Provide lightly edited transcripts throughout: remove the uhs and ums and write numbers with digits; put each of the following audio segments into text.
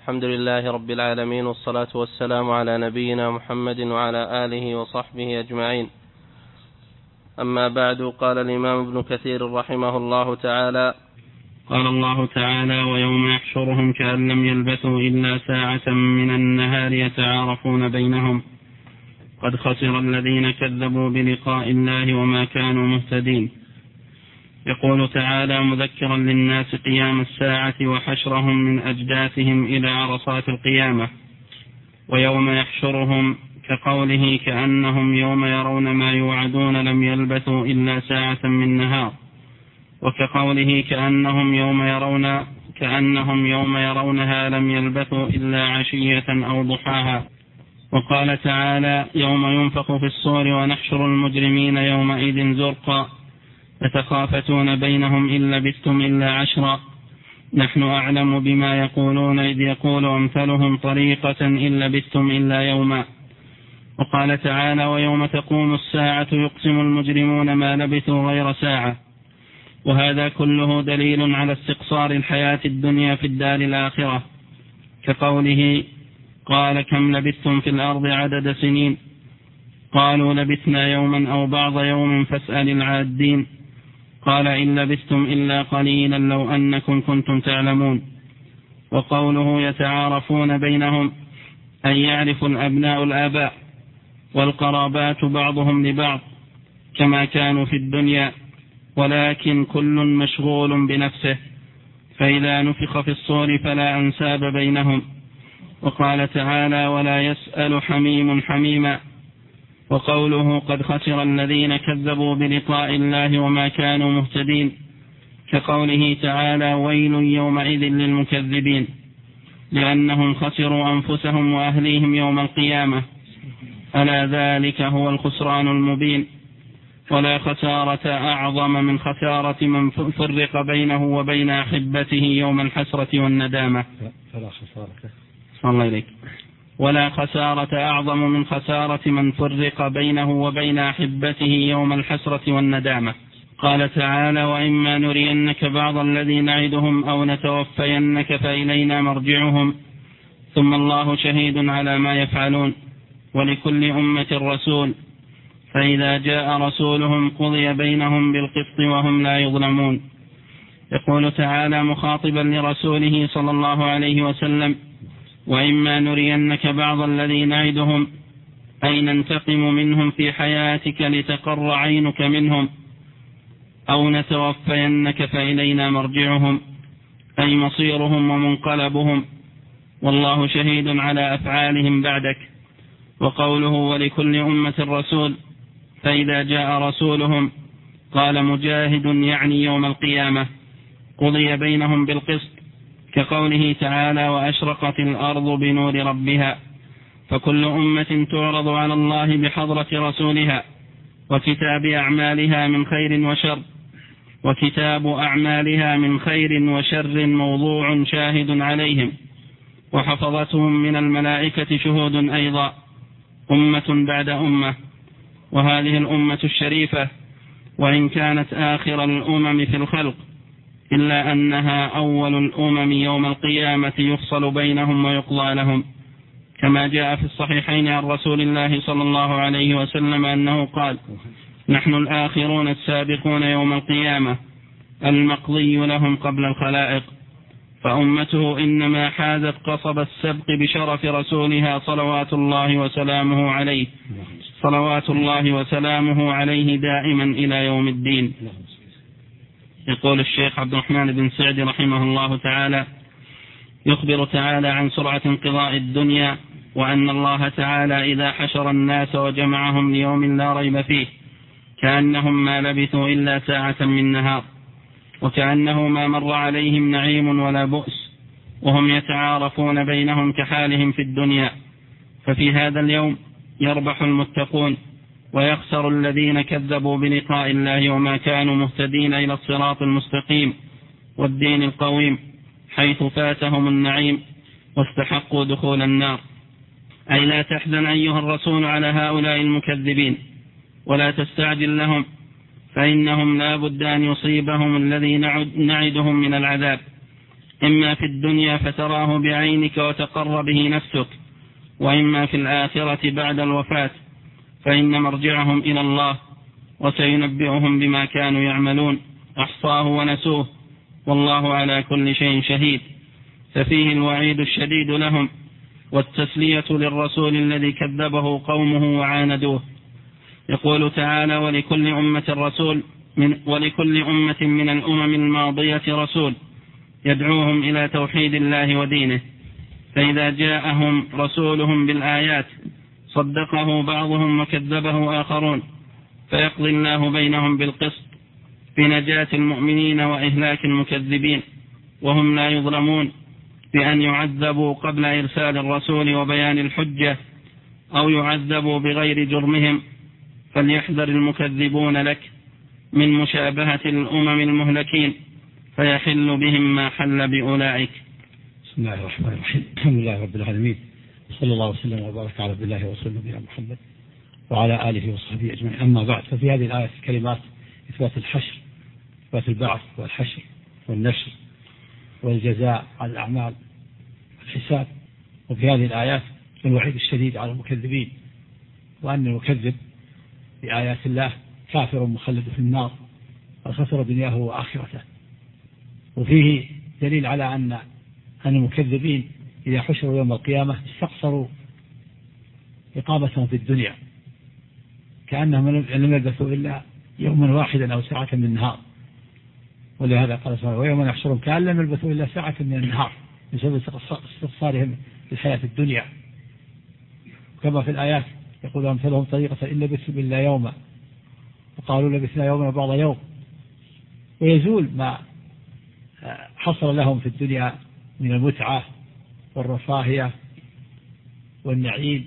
الحمد لله رب العالمين، والصلاة والسلام على نبينا محمد وعلى آله وصحبه أجمعين. أما بعد، قال الإمام ابن كثير رحمه الله تعالى: قال الله تعالى: ويوم يحشرهم كأن لم يلبثوا إلا ساعة من النهار يتعارفون بينهم قد خسر الذين كذبوا بلقاء الله وما كانوا مهتدين. يقول تعالى مذكرا للناس قيام الساعة وحشرهم من أجداثهم إلى عرصات القيامة. ويوم يحشرهم كقوله كأنهم يوم يرون ما يوعدون لم يلبثوا إلا ساعة من نهار، وكقوله كأنهم يوم يرونها لم يلبثوا إلا عشية أو ضحاها. وقال تعالى: يوم ينفخ في الصور ونحشر المجرمين يومئذ زرقا يتخافتون بينهم إن لبثتم إلا عشرا نحن أعلم بما يقولون إذ يقول أمثلهم طريقة إن لبثتم إلا يوما. وقال تعالى: ويوم تقوم الساعة يقسم المجرمون ما لبثوا غير ساعة. وهذا كله دليل على استقصار الحياة الدنيا في الدار الآخرة، كقوله: قال كم لبثتم في الأرض عدد سنين قالوا لبثنا يوما أو بعض يوم فاسأل العادين قال إن لبثتم إلا قليلا لو أنكم كنتم تعلمون. وقوله يتعارفون بينهم أن يعرف الأبناء الآباء والقرابات بعضهم لبعض كما كانوا في الدنيا، ولكن كل مشغول بنفسه، فإذا نفخ في الصور فلا أنساب بينهم. وقال تعالى: ولا يسأل حميم حميما. وقوله قد خسر الذين كذبوا بلقاء الله وما كانوا مهتدين، كقوله تعالى: ويل يومئذ للمكذبين، لأنهم خسروا أنفسهم وأهليهم يوم القيامة، ألا ذلك هو الخسران المبين. ولا خسارة أعظم من خسارة من فرق بينه وبين أحبته يوم الحسرة والندامة. ولا خسارة أعظم من خسارة من فرق بينه وبين أحبته يوم الحسرة والندامة. قال تعالى: وإما نرينك بعض الذي نعدهم أو نتوفينك فإلينا مرجعهم ثم الله شهيد على ما يفعلون ولكل أمة رسول فإذا جاء رسولهم قضي بينهم بالقسط وهم لا يظلمون. يقول تعالى مخاطبا لرسوله صلى الله عليه وسلم: وإما نرينك بعض الذي نعدهم أي ننتقم منهم في حياتك لتقر عينك منهم، أو نتوفينك فإلينا مرجعهم أي مصيرهم ومنقلبهم، والله شهيد على أفعالهم بعدك. وقوله ولكل أمة رسول فإذا جاء رسولهم قال مجاهد يعني يوم القيامة قضي بينهم بالقسط، كقوله تعالى: وأشرقت الأرض بنور ربها. فكل أمة تعرض على الله بحضرة رسولها وكتاب أعمالها من خير وشر موضوع شاهد عليهم، وحفظتهم من الملائكة شهود أيضا، أمة بعد أمة. وهذه الأمة الشريفة وإن كانت آخر الأمم في الخلق إلا أنها أول الأمم يوم القيامة يفصل بينهم ويقضى لهم، كما جاء في الصحيحين عن رسول الله صلى الله عليه وسلم أنه قال: نحن الآخرون السابقون يوم القيامة المقضي لهم قبل الخلائق. فأمته إنما حازت قصب السبق بشرف رسولها صلوات الله وسلامه عليه دائما إلى يوم الدين. يقول الشيخ عبد الرحمن بن سعد رحمه الله تعالى: يخبر تعالى عن سرعة انقضاء الدنيا، وأن الله تعالى إذا حشر الناس وجمعهم ليوم لا ريب فيه كأنهم ما لبثوا إلا ساعة من نهار، وكأنه ما مر عليهم نعيم ولا بؤس، وهم يتعارفون بينهم كحالهم في الدنيا. ففي هذا اليوم يربح المتقون ويخسر الذين كذبوا بلقاء الله وما كانوا مهتدين إلى الصراط المستقيم والدين القويم، حيث فاتهم النعيم واستحقوا دخول النار. أي لا تحزن أيها الرسول على هؤلاء المكذبين ولا تستعجل لهم، فإنهم لا بد أن يصيبهم الذي نعدهم من العذاب، إما في الدنيا فتراه بعينك وتقر به نفسك، وإما في الآخرة بعد الوفاة، فإن مرجعهم إلى الله وسينبئهم بما كانوا يعملون، أحصاه ونسوه والله على كل شيء شهيد. ففيه الوعيد الشديد لهم والتسلية للرسول الذي كذبه قومه وعاندوه. يقول تعالى: ولكل أمة من الأمم الماضية رسول يدعوهم إلى توحيد الله ودينه، فإذا جاءهم رسولهم بالآيات صدقه بعضهم وكذبه آخرون، فيقضي الله بينهم بالقسط بنجاة المؤمنين وإهلاك المكذبين، وهم لا يظلمون بأن يعذبوا قبل إرسال الرسول وبيان الحجة، أو يعذبوا بغير جرمهم. فليحذر المكذبون لك من مشابهة الأمم المهلكين، فيحل بهم ما حل بأولئك. بسم الله الرحمن الرحيم. الحمد لله رب العالمين، صلى الله وسلم وبارك على عبد الله ورسوله نبينا محمد وعلى آله وصحبه أجمعين. أما بعد، ففي هذه الآية كلمات إثبات الحشر، إثبات البعث والحشر والنشر والجزاء على الأعمال والحساب. وفي هذه الآيات الوعيد الشديد على المكذبين، وأن المكذب بآيات الله كافر مخلد في النار وخسر دنياه وآخرته. وفيه دليل على أن المكذبين إذا حشروا يوم القيامة استقصروا إقامتهم في الدنيا، كأنهم لم يلبثوا إلا يوما واحدا أو ساعة من النهار. ولهذا قال سبحانه: ويوم نحشرهم كأن لم يلبثوا إلا ساعة من النهار، بسبب استقصارهم في الحياة الدنيا. كما في الآيات يقول: أمثلهم طريقة إن لبثتم إلا يوما، وقالوا لبثنا يوما وبعض يوم. ويزول ما حصل لهم في الدنيا من المتعة والرفاهية والنعيم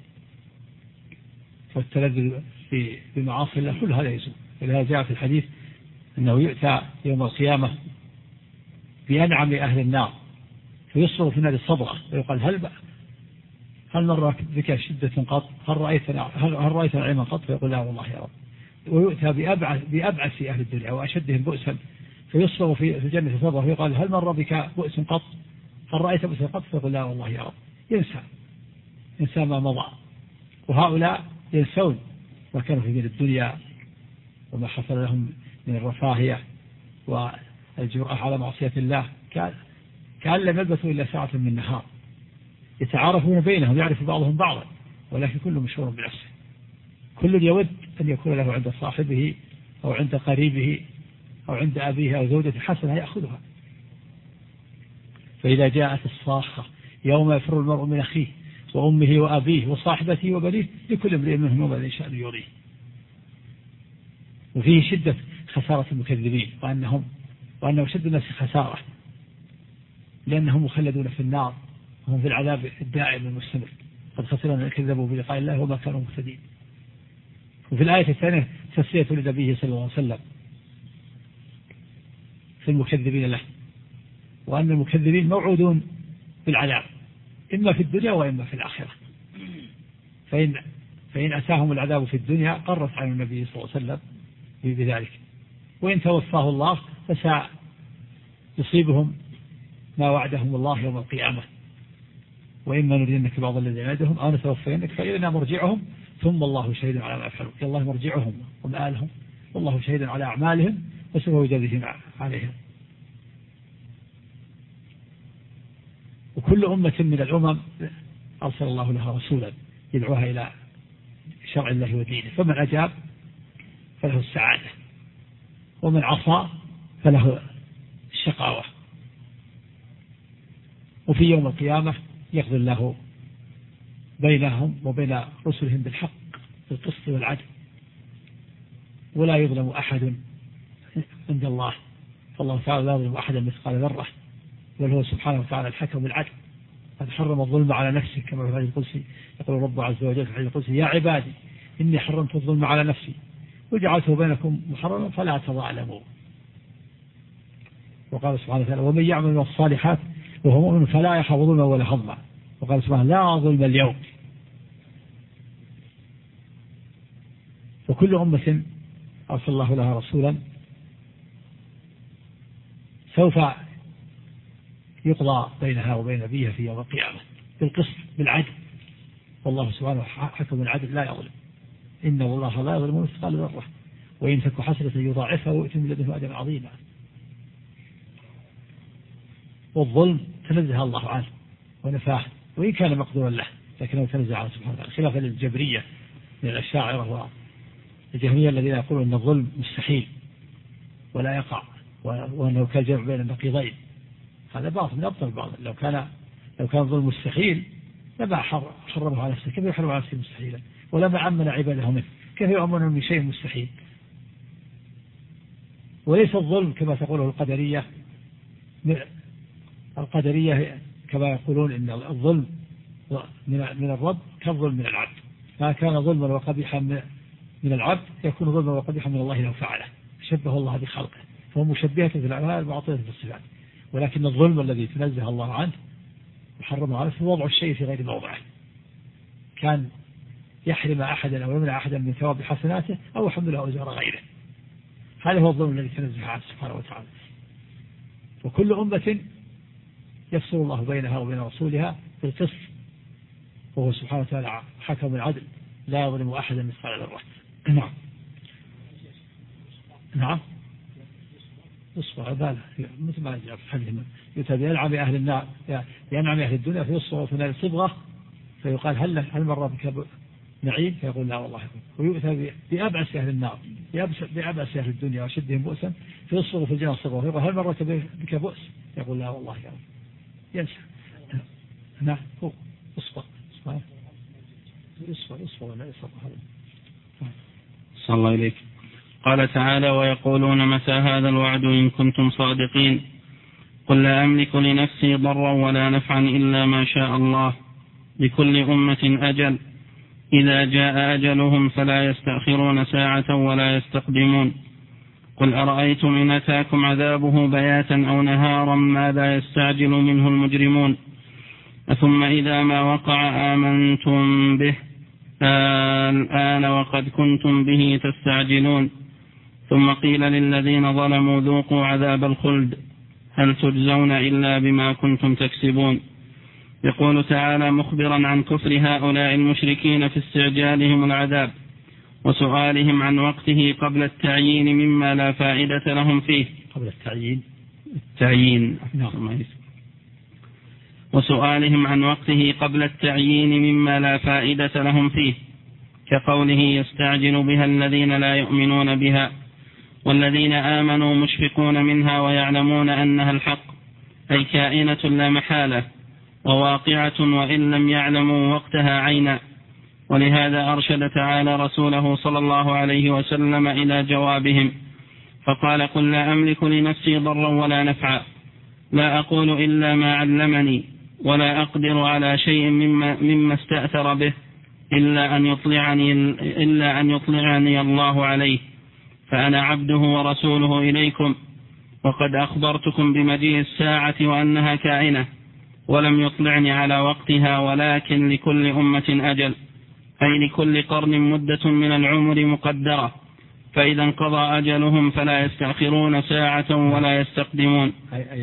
والتلذذ بمعاصي الله، كل هذا يزول. ولهذا جاء في الحديث أنه يؤتى يوم القيامة بأنعم أهل النار، فيصبر في النار صبرة، ويقال: هل مر بك شدة قط؟ هل رأيت نعيما قط؟ فيقول: لا والله يا رب. ويؤتى بأبعث أهل الدنيا وأشدهم بؤسا، فيصبر في الجنة صبرة، فيقال: هل مر بك بؤس قط؟ هل رأيت بؤسا قط؟ فيقول: لا والله يا رب. ينسى ما مضى. وهؤلاء ينسون ما كانوا في الدنيا وما حصل لهم من الرفاهية والجرأة على معصية الله، كأن لم يلبثوا إلا ساعة من النهار. يتعارفون بينهم، يعرف بعضهم بعضا، ولكن كل مشهور بنفسه. كل يود أن يكون له عند صاحبه أو عند قريبه أو عند أبيه أو زوجته حسنة يأخذها. فإذا جاءت الصاخة يوم يفر المرء من أخيه وأمه وأبيه وصاحبته وبنيه لكل امرئ منهم يومئذ شأن يغنيه. وفيه شدة خسارة المكذبين، وأنه شد الناس خسارة، لأنهم مخلدون في النار وهم في العذاب الدائم المستمر. قد خسر من كذبوا بلقاء الله وما كانوا مهتدين. وفي الآية الثانية تسلية لنبيه صلى الله عليه وسلم في المكذبين له، وأن المكذبين موعودون بالعذاب إما في الدنيا وإما في الآخرة. فإن أتاهم العذاب في الدنيا قرت عن النبي صلى الله عليه وسلم بذلك، وإن توفاه الله فسيصيبهم ما وعدهم الله يوم القيامة. وإما نرينك بعض الذين نعدهم أو نتوفينك فإلينا مرجعهم ثم الله شهيد على ما يفعلون. إلى الله مرجعهم ومآلهم، والله شهيد على أعمالهم وسوف يجازيهم عليهم. وكل أمة من الأمم أرسل الله لها رسولا يدعوها إلى شرع الله ودينه، فمن أجاب فله السعادة، ومن عصى فله الشقاوة. وفي يوم القيامة يقضي الله بينهم وبين رسلهم بالحق بالقسط والعدل، ولا يظلم أحد عند الله، فالله تعالى لا يظلم أحدا مثقال ذرة، بل هو سبحانه وتعالى الحكم بالعدل. قد حرم الظلم على نفسه، كما في الحديث القدسي يقول رب عز وجل في الحديث القدسي: يا عبادي إني حرمت الظلم على نفسي وجعلته بينكم محرما فلا تظالموا. وقال سبحانه وتعالى: ومن يعمل من الصالحات وهو مؤمن فلا يخاف ظلما ولا هضما. وقال سبحانه: لا ظلم اليوم. وكل أمة أرسل الله لها رسولا سوف يقضى بينها وبين نبيها في يوم القيامة بالقسط بالعدل، والله سبحانه حكم العدل لا يظلم، إن الله لا يظلم مثقال ذرة وإن تك حسنة يضاعفها ويؤتي من لدنه أجرا عظيما. والظلم تنزه الله عنه ونفاه وإن كان مقدورا له، لكنه تنزه عنه سبحانه وتعالى، خلافا للجبرية من الأشاعرة والجهمية الذين يقولون أن الظلم مستحيل ولا يقع، وأنه كالجمع بين النقيضين. هذا باطل من أبطل الباطل. لو كان الظلم مستحيل لما حرمه على نفسه، كيف يحرم على نفسه مستحيلا؟ ولما عمن عباده منه، كيف يؤمنون من شيء مستحيل؟ وليس الظلم كما تقوله القدرية كما يقولون إن الظلم من الرب كالظلم من العبد، ما كان ظلما وقبيحا من العبد يكون ظلما وقبيحا من الله لو فعله، شبه الله بخلقه، فهو مشبهة في الأعمال معطية في الصفات. ولكن الظلم الذي تنزه الله عنه وحرمه عليه هو وضع الشيء في غير موضعه، كان يحرم أحدا أو يمنع أحدا من ثواب حسناته أو يحمله أوزار غيره. هذا هو الظلم الذي تنزه عنه سبحانه وتعالى. وكل أمة يفصل الله بينها وبين رسولها بالقسط، وهو سبحانه وتعالى حكم العدل لا يظلم أحدا مثقال ذرة. نعم يصبر عباله مثل ما جاء في حديث يؤتى ينعم أهل النار ينعم أهل الدنيا فيصبر في نار صبغة فيقال هل مر بك نعيم؟ فيقول لا والله. ويؤتى بأبعس أهل النار بأبعس أهل الدنيا وشدهم بؤسا فيصبر في الجنة صبغة فيقول هل مر بك بؤس؟ يقول لا والله يا رب. ينسى. نعم هو اصبر ولا يصبر. صلى الله إليك. قال تعالى ويقولون متى هذا الوعد إن كنتم صادقين قل لا أملك لنفسي ضرا ولا نفعا إلا ما شاء الله لكل أمة أجل إذا جاء أجلهم فلا يستأخرون ساعة ولا يستقدمون قل أرأيتم إن أتاكم عذابه بياتا أو نهارا ماذا يستعجل منه المجرمون ثم إذا ما وقع آمنتم به الآن وقد كنتم به تستعجلون ثم قيل للذين ظلموا ذوقوا عذاب الخلد هل تجزون إلا بما كنتم تكسبون. يقول تعالى مخبرا عن كفر هؤلاء المشركين في استعجالهم العذاب وسؤالهم عن وقته قبل التعيين مما لا فائدة لهم فيه. قبل التعيين وسؤالهم عن وقته قبل التعيين مما لا فائدة لهم فيه كقوله يستعجل بها الذين لا يؤمنون بها والذين آمنوا مشفقون منها ويعلمون أنها الحق أي كائنة لا محالة وواقعة وإن لم يعلموا وقتها عينا. ولهذا أرشد تعالى رسوله صلى الله عليه وسلم إلى جوابهم فقال قل لا أملك لنفسي ضرا ولا نفعا لا أقول إلا ما علمني ولا أقدر على شيء مما استأثر به إلا أن يطلعني الله عليه فأنا عبده ورسوله إليكم وقد أخبرتكم بمجيء الساعة وأنها كائنة ولم يطلعني على وقتها ولكن لكل أمة أجل أي لكل قرن مدة من العمر مقدرة فإذا انقضى أجلهم فلا يستأخرون ساعة ولا يستقدمون.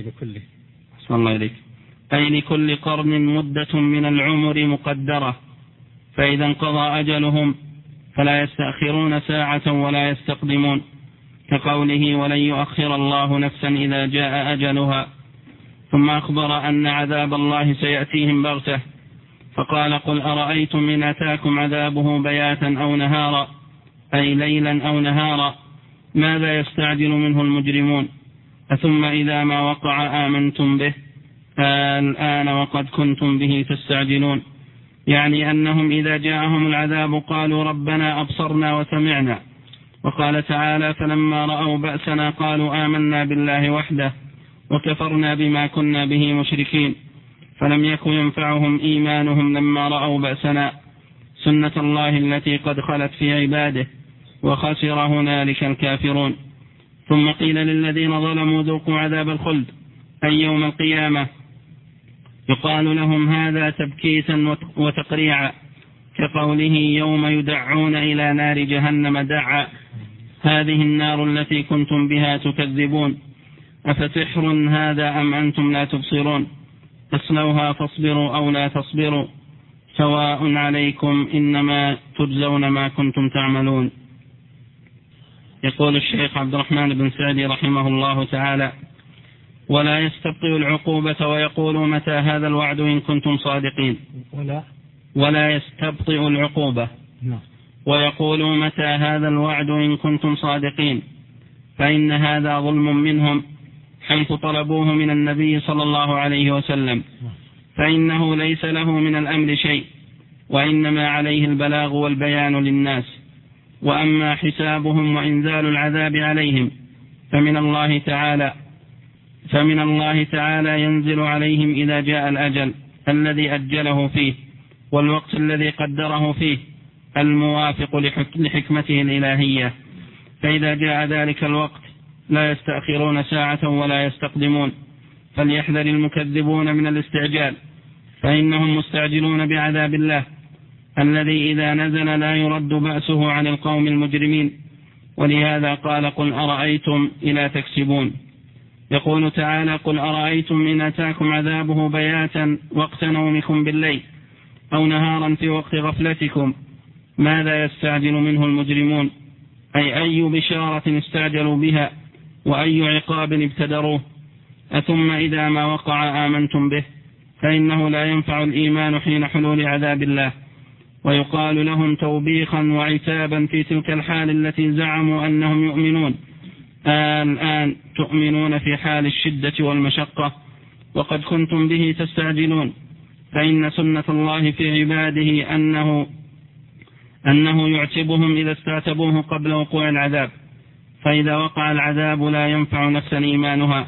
أي لكل قرن مدة من العمر مقدرة فإذا انقضى أجلهم فلا يستأخرون ساعة ولا يستقدمون كقوله ولن يؤخر الله نفسا إذا جاء أجلها. ثم أخبر أن عذاب الله سيأتيهم بغتة فقال قل أرأيتم إن أتاكم عذابه بياتا أو نهارا أي ليلا أو نهارا ماذا يستعجل منه المجرمون ثم إذا ما وقع آمنتم به الآن وقد كنتم به تستعجلون يعني أنهم إذا جاءهم العذاب قالوا ربنا أبصرنا وسمعنا. وقال تعالى فلما رأوا بأسنا قالوا آمنا بالله وحده وكفرنا بما كنا به مشركين فلم يكن ينفعهم إيمانهم لما رأوا بأسنا سنة الله التي قد خلت في عباده وخسر هنالك الكافرون. ثم قيل للذين ظلموا ذوقوا عذاب الخلد أي يوم القيامة يقال لهم هذا تبكيتا وتقريعا كقوله يوم يدعون إلى نار جهنم دعا هذه النار التي كنتم بها تكذبون أفسحر هذا أم أنتم لا تبصرون اصلوها فاصبروا أو لا تصبروا سواء عليكم إنما تجزون ما كنتم تعملون. يقول الشيخ عبد الرحمن بن سعدي رحمه الله تعالى: ولا يستبطئ العقوبة ويقول متى هذا الوعد إن كنتم صادقين. ولا يستبطئ العقوبة ويقول متى هذا الوعد إن كنتم صادقين، فإن هذا ظلم منهم حيث طلبوه من النبي صلى الله عليه وسلم، فإنه ليس له من الأمر شيء، وإنما عليه البلاغ والبيان للناس. وأما حسابهم وإنزال العذاب عليهم فمن الله تعالى ينزل عليهم إذا جاء الأجل الذي أجله فيه والوقت الذي قدره فيه الموافق لحكمته الإلهية، فإذا جاء ذلك الوقت لا يستأخرون ساعة ولا يستقدمون. فليحذر المكذبون من الاستعجال، فإنهم مستعجلون بعذاب الله الذي إذا نزل لا يرد بأسه عن القوم المجرمين. ولهذا قال: قل أرأيتم إلى تكسبون. يقول تعالى: قل أرأيتم إن أتاكم عذابه بياتا وقت نومكم بالليل أو نهارا في وقت غفلتكم ماذا يستعجل منه المجرمون، أي بشارة استعجلوا بها وأي عقاب ابتدروه. أثم إذا ما وقع آمنتم به، فإنه لا ينفع الإيمان حين حلول عذاب الله، ويقال لهم توبيخا وعتابا في تلك الحال التي زعموا أنهم يؤمنون: الآن تؤمنون في حال الشدة والمشقة وقد كنتم به تستعجلون. فإن سنة الله في عباده أنه يعتبهم إذا استعتبوه قبل وقوع العذاب، فإذا وقع العذاب لا ينفع نفسا إيمانها.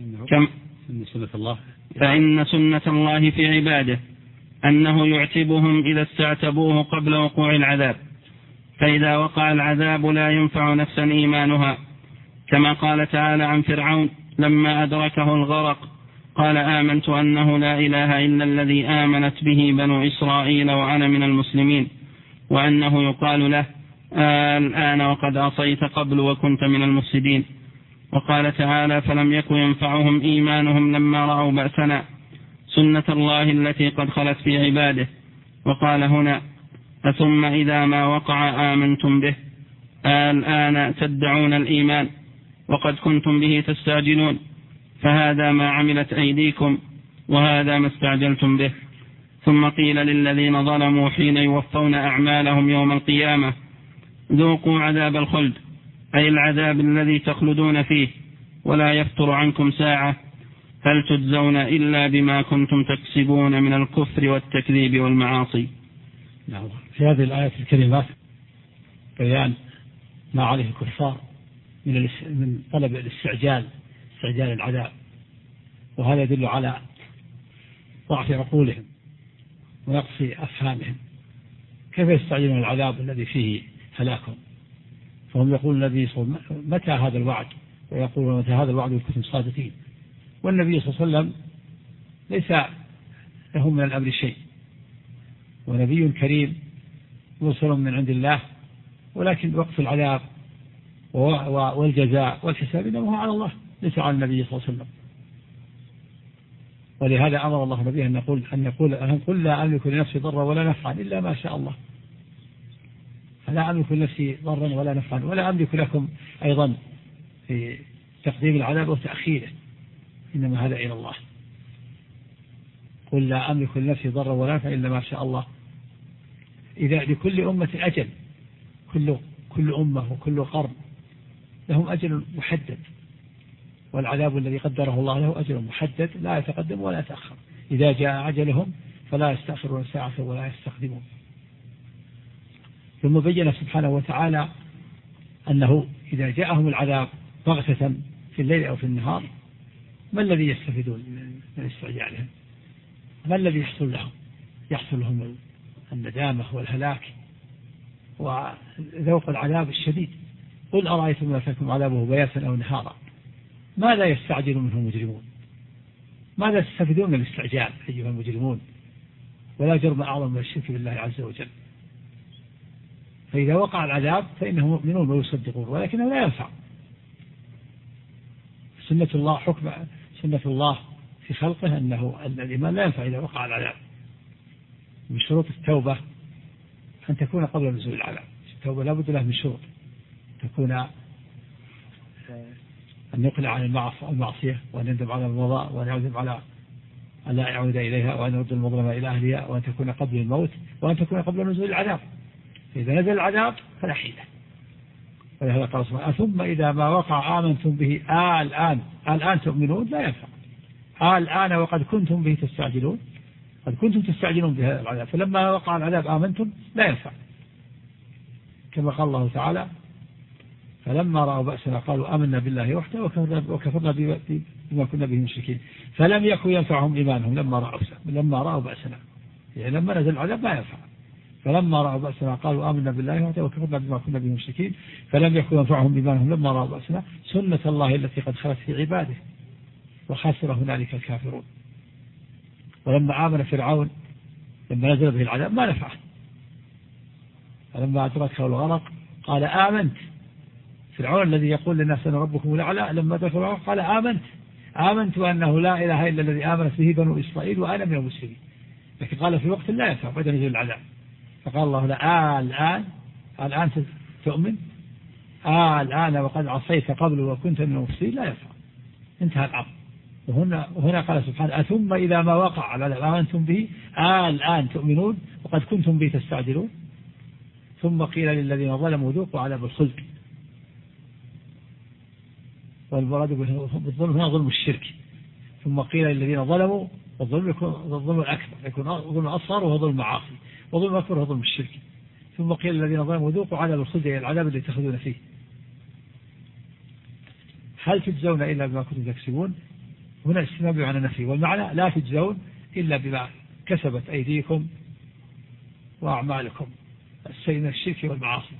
فإن سنة الله في عباده أنه يعتبهم إذا استعتبوه قبل وقوع العذاب، فإذا وقع العذاب لا ينفع نفسا إيمانها، كما قال تعالى عن فرعون لما أدركه الغرق قال: آمنت أنه لا إله إلا الذي آمنت به بنو إسرائيل وأنا من المسلمين. وأنه يقال له: الآن وقد عصيت قبل وكنت من المفسدين. وقال تعالى: فلم يكن ينفعهم إيمانهم لما رأوا بأسنا، سنة الله التي قد خلت في عباده. وقال هنا: ثم إذا ما وقع آمنتم به، الآن تدعون الإيمان وقد كنتم به تستعجلون، فهذا ما عملت أيديكم وهذا ما استعجلتم به. ثم قيل للذين ظلموا حين يوفون أعمالهم يوم القيامة: ذوقوا عذاب الخلد، أي العذاب الذي تخلدون فيه ولا يفتر عنكم ساعة، هل تجزون إلا بما كنتم تكسبون من الكفر والتكذيب والمعاصي. في هذه الآيات الكريمات بيان ما عليه الكفار من طلب استعجال العذاب، وهذا يدل على ضعف عقولهم ونقص أفهامهم. كيف يستعجلون العذاب الذي فيه هلاكهم؟ فهم يقولون النبي صلى الله عليه وسلم: متى هذا الوعد؟ ويقولون: متى هذا الوعد إن كنتم صادقين؟ والنبي صلى الله عليه وسلم ليس له من الأمر شيء، ونبي كريم مرسل من عند الله، ولكن وقت العذاب والجزاء والحساب إنما هو على الله ليس على النبي صلى الله عليه وسلم. ولهذا أمر الله نبيه أن قل لا أملك لنفسي ضرا ولا نفعا إلا ما شاء الله. فلا أملك لنفسي ضرا ولا نفعا، ولا أملك لكم أيضا في تقديم العذاب وتأخيره، إنما هذا إلى الله. قل لا أملك لنفسي ضرا ولا نفعا إلا ما شاء الله. إذا لكل أمة أجل، كل أمة وكل قرن لهم أجل محدد، والعذاب الذي قدره الله له أجل محدد لا يتقدم ولا يتأخر. إذا جاء أجلهم فلا يستأخرون ساعة ولا يستقدمون. ثم بين سبحانه وتعالى أنه إذا جاءهم العذاب بغتة في الليل أو في النهار، ما الذي يستفيدون من استعجالهم؟ ما الذي يحصل لهم؟ يحصل لهم الندامة والهلاك وذوق العذاب الشديد. قل أرأيتم ما أتاكم عذابه بياتا أو نهارا ماذا يستعجل منه المجرمون؟ ماذا تستفيدون من الاستعجال أيها المجرمون؟ ولا جرم أعظم من الشرك بالله عز وجل. فإذا وقع العذاب فإنهم مؤمنون ويصدقون، ولكنه لا ينفع. سنة الله سنة الله في خلقه أن الإيمان لا ينفع إذا وقع العذاب. من شروط التوبة أن تكون قبل نزول العذاب. التوبة لا بد لها من شروط، تكون أن يقلع عن المعصية، وأن يندم على المضاء، وأن يعزم على أن لا يعود إليها، وأن يرد المظلمة إلى أهلها، وأن تكون قبل الموت، وأن تكون قبل نزول العذاب. إذا نزل العذاب فلا حيلة. ولهذا قال سبحانه: ثم إذا ما وقع آمنتم به الآن تؤمنون. لا ينفع الآن وقد كنتم به تستعجلون. قد كنتم تستعجلون بهذا العذاب، فلما وقع العذاب آمنتم لا ينفع. كما قال الله تعالى: فلما رأوا بأسنا قالوا آمنا بالله وحده وكفرنا بما كنا به مشركين فلم يكن ينفعهم إيمانهم لما رأوا بأسنا. يعني لما نزل العذاب لا ينفع. فلما رأوا بأسنا قالوا آمنا بالله وحده وكفرنا بما كنا به مشركين فلم يكن ينفعهم إيمانهم لما رأوا بأسنا سنة الله التي قد خلت في عباده وخسر هنالك الكافرون. ولما آمن فرعون لما نزل به العذاب ما نفعه. فلما أدركه الغرق قال آمنت. فرعون الذي يقول للناس أنا ربكم الأعلى لما دخل قال آمنت أنه لا إله إلا الذي آمنت به بنو إسرائيل وأنا من المسلمين. لكن قال في وقت لا ينفع بعد نزول العذاب. فقال الله لا الآن تؤمن الآن وقد عصيت قبل وكنت من المفسدين لا ينفع. انتهى الأمر. وهنا قال سبحانه: ثم إذا ما وقع العذاب آمنتم به الآن تؤمنون وقد كنتم به تستعجلون. ثم قيل للذين ظلموا ذوقوا عذاب الخلد. والمراد بالظلم هنا ظلم الشرك. ثم قيل للذين ظلموا، والظلم يكون الظلم الأكبر، يكون ظلم أصغر وهو ظلم معاصي، وظلم أكبر وهو ظلم الشرك. ثم قيل للذين ظلموا ذوقوا عذاب الخلد، العذاب الذي تأخذون فيه. هل تجزون إلا بما كنتم تكسبون؟ هنا استثناء بمعنى نفي، والمعنى لا تجزون إلا بما كسبت أيديكم وأعمالكم السيء من الشرك والمعاصي.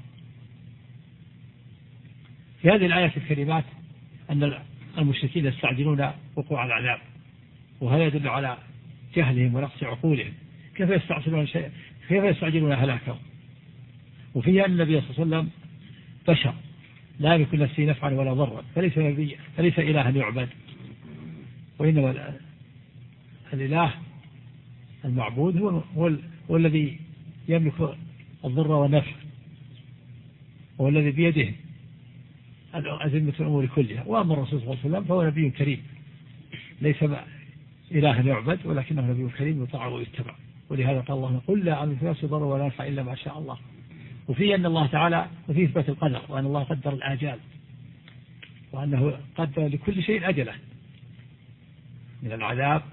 في هذه الآية الكريمات أن المشركين يستعجلون وقوع العذاب، وهذا يدل على جهلهم ونقص عقولهم. كيف يستعجلون هلاكهم؟ وفيها أن النبي صلى الله عليه وسلم بشر لا يملك نفسه نفعا ولا ضرا، فليس إلها يعبد، وإنما الإله المعبود هو الذي يملك الضر والنفع، هو الذي بيده أزمة الأمور كلها. وأما الرسول صلى الله عليه وسلم فهو نبي كريم ليس إله يعبد، ولكنه نبي كريم يطاع ويتبع. ولهذا قال الله: قل لا أملك نفسي ضر ولا نفع إلا ما شاء الله. وفيه أن الله تعالى وفيه إثبات القدر، وأن الله قدر الآجال، وأنه قدر لكل شيء أجله من العذاب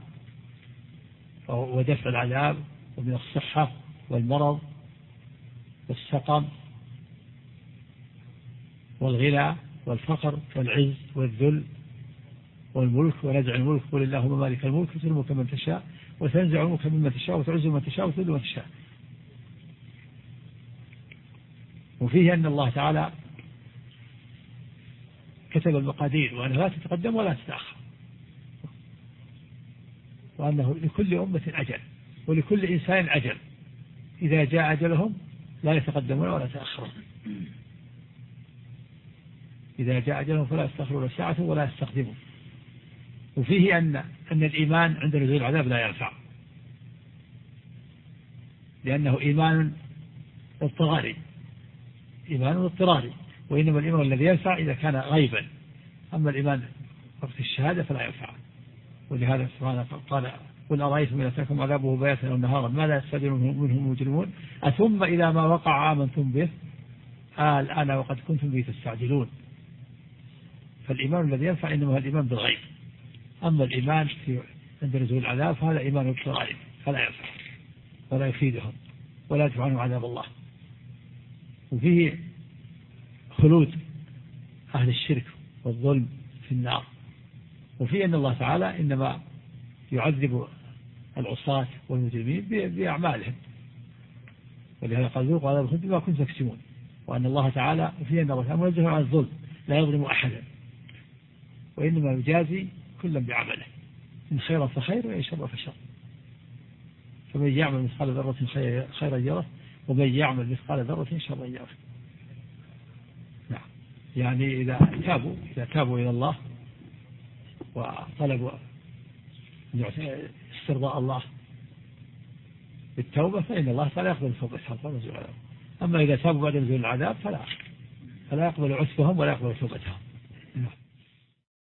ودفع العذاب، ومن الصحة والمرض والسقم والغنى والفقر والعز والذل والملك ونزع الملك. قل اللهم مالك الملك تؤتي الملك من تشاء وتنزع الملك ممن تشاء وتعز من تشاء وتذل من تشاء. وفيه أن الله تعالى كتب المقادير، وأنها لا تتقدم ولا تتأخر، وأنه لكل أمة أجل ولكل إنسان أجل، إذا جاء أجلهم لا يتقدمون ولا يتأخرون. إذا جاء أجلهم فلا يستأخرون ساعة ولا يستقدمون. وفيه أن الإيمان عند نزول العذاب لا ينفع، لأنه إيمان اضطراري، وإنما الإيمان الذي ينفع إذا كان غيبا. أما الإيمان وقت الشهادة فلا ينفع. ولهذا سبحانه قال: قل أرأيتم إن أتاكم عذابه بياتا أو نهارا ماذا يستدعي منهم المجرمون أثم إذا ما وقع آمنتم به الآن وقد كنتم به تستعجلون. فالإيمان الذي ينفع إنما هو الإيمان بالغيب. أما الإيمان عند نزول العذاب فهذا إيمان اضطراري فلا ينفع ولا يفيدهم ولا يدفع عنهم عذاب الله. وفيه خلود أهل الشرك والظلم في النار. وفيه أن الله تعالى إنما يعذب العصاة والمجرمين بأعمالهم، ولهذا قال: ذوقوا عذاب الخلد بما كنتم تكسبون. وأن الله تعالى فيه أن الله تعالى منزه عن الظلم، لا يظلم أحدا، وإنما يجازي كلا بعمله، إن خيرا فخير وإن شرا فشر. فمن يعمل مثقال ذرة خيرا يره ومن يعمل مثقال ذرة شرا يره. نعم، يعني إذا تابوا إلى الله وطلبوا استرضاء الله بالتوبة فإن الله تعالى يقبل توبتهم. أما إذا تابوا بعد نزول العذاب فلا يقبل عتبهم ولا يقبل توبتهم.